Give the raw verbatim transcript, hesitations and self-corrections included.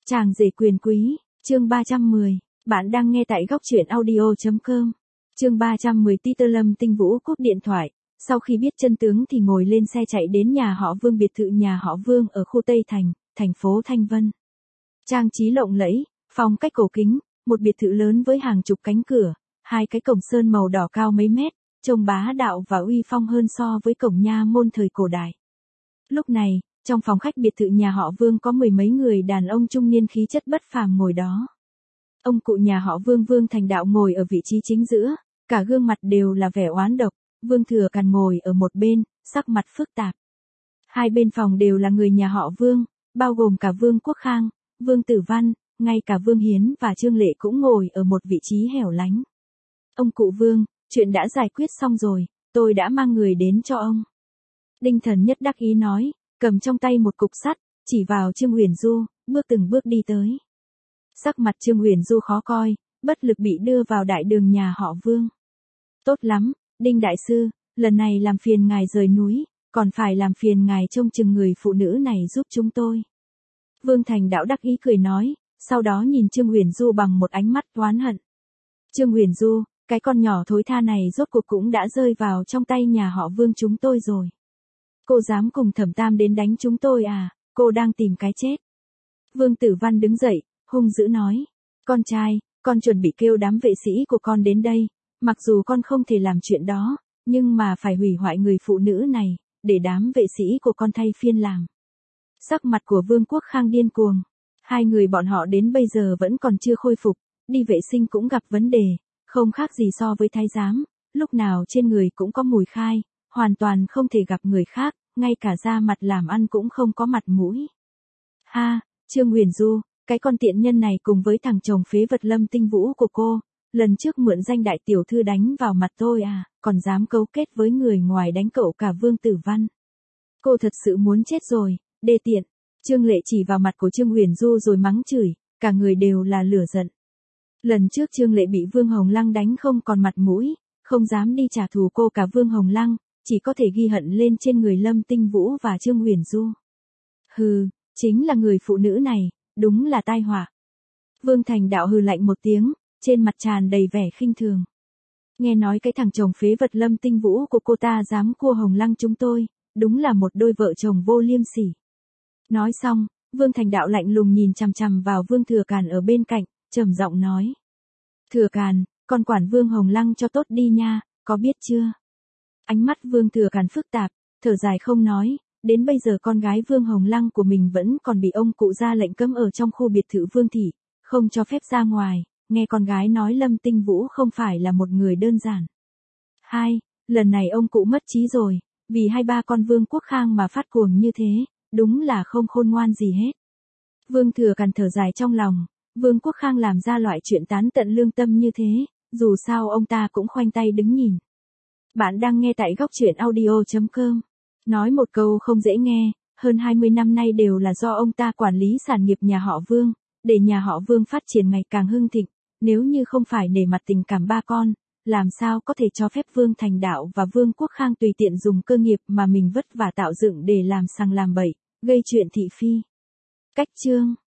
Chàng rể quyền quý, chương ba trăm mười. Bạn đang nghe tại góc truyện audio.com. Chương ba trăm mười Peter Lâm Tinh Vũ cúp điện thoại. Sau khi biết chân tướng thì ngồi lên xe chạy đến nhà họ Vương, biệt thự nhà họ Vương ở khu Tây Thành, thành phố Thanh Vân. Trang trí lộng lẫy, phong cách cổ kính, một biệt thự lớn với hàng chục cánh cửa, hai cái cổng sơn màu đỏ cao mấy mét, trông bá đạo và uy phong hơn so với cổng nha môn thời cổ đại. Lúc này, trong phòng khách biệt thự nhà họ Vương có mười mấy người đàn ông trung niên khí chất bất phàm ngồi đó. Ông cụ nhà họ Vương Vương Thành Đạo ngồi ở vị trí chính giữa, cả gương mặt đều là vẻ oán độc. Vương Thừa Càn ngồi ở một bên, sắc mặt phức tạp. Hai bên phòng đều là người nhà họ Vương, bao gồm cả Vương Quốc Khang, Vương Tử Văn, ngay cả Vương Hiến và Trương Lệ cũng ngồi ở một vị trí hẻo lánh. Ông cụ Vương, chuyện đã giải quyết xong rồi, tôi đã mang người đến cho ông. Đinh Thần Nhất đắc ý nói, cầm trong tay một cục sắt, chỉ vào Trương Uyển Du, bước từng bước đi tới. Sắc mặt Trương Uyển Du khó coi, bất lực bị đưa vào đại đường nhà họ Vương. Tốt lắm, Đinh Đại Sư, lần này làm phiền ngài rời núi, còn phải làm phiền ngài trông chừng người phụ nữ này giúp chúng tôi. Vương Thành Đạo đắc ý cười nói, sau đó nhìn Trương Uyển Du bằng một ánh mắt oán hận. Trương Uyển Du, cái con nhỏ thối tha này rốt cuộc cũng đã rơi vào trong tay nhà họ Vương chúng tôi rồi. Cô dám cùng Thẩm Tam đến đánh chúng tôi à, cô đang tìm cái chết. Vương Tử Văn đứng dậy, hung dữ nói, con trai, con chuẩn bị kêu đám vệ sĩ của con đến đây, mặc dù con không thể làm chuyện đó, nhưng mà phải hủy hoại người phụ nữ này, để đám vệ sĩ của con thay phiên làm. Sắc mặt của Vương Quốc Khang điên cuồng, hai người bọn họ đến bây giờ vẫn còn chưa khôi phục, đi vệ sinh cũng gặp vấn đề, không khác gì so với thái giám, lúc nào trên người cũng có mùi khai, hoàn toàn không thể gặp người khác, ngay cả da mặt làm ăn cũng không có mặt mũi. Ha, Trương Uyển Du, cái con tiện nhân này cùng với thằng chồng phế vật Lâm Tinh Vũ của cô, lần trước mượn danh đại tiểu thư đánh vào mặt tôi à, còn dám cấu kết với người ngoài đánh cậu cả Vương Tử Văn. Cô thật sự muốn chết rồi, đê tiện. Trương Lệ chỉ vào mặt của Trương Uyển Du rồi mắng chửi, cả người đều là lửa giận. Lần trước Trương Lệ bị Vương Hồng Lăng đánh không còn mặt mũi, không dám đi trả thù cô cả Vương Hồng Lăng, chỉ có thể ghi hận lên trên người Lâm Tinh Vũ và Trương Uyển Du. Hừ, chính là người phụ nữ này, đúng là tai họa. Vương Thành Đạo hừ lạnh một tiếng, trên mặt tràn đầy vẻ khinh thường. Nghe nói cái thằng chồng phế vật Lâm Tinh Vũ của cô ta dám cua Hồng Lăng chúng tôi, đúng là một đôi vợ chồng vô liêm sỉ. Nói xong, Vương Thành Đạo lạnh lùng nhìn chằm chằm vào Vương Thừa Càn ở bên cạnh, trầm giọng nói. Thừa Càn, con quản Vương Hồng Lăng cho tốt đi nha, có biết chưa? Ánh mắt Vương Thừa Càn phức tạp, thở dài không nói, đến bây giờ con gái Vương Hồng Lăng của mình vẫn còn bị ông cụ ra lệnh cấm ở trong khu biệt thự Vương Thị, không cho phép ra ngoài, nghe con gái nói Lâm Tinh Vũ không phải là một người đơn giản. Hai, lần này ông cụ mất trí rồi, vì hai ba con Vương Quốc Khang mà phát cuồng như thế, đúng là không khôn ngoan gì hết. Vương Thừa Càn thở dài trong lòng, Vương Quốc Khang làm ra loại chuyện tán tận lương tâm như thế, dù sao ông ta cũng khoanh tay đứng nhìn. Bạn đang nghe tại góc truyện audio.com. Nói một câu không dễ nghe, hơn hai mươi năm nay đều là do ông ta quản lý sản nghiệp nhà họ Vương, để nhà họ Vương phát triển ngày càng hưng thịnh, nếu như không phải nể mặt tình cảm ba con, làm sao có thể cho phép Vương Thành Đạo và Vương Quốc Khang tùy tiện dùng cơ nghiệp mà mình vất vả tạo dựng để làm sằng làm bậy, gây chuyện thị phi. Cách chương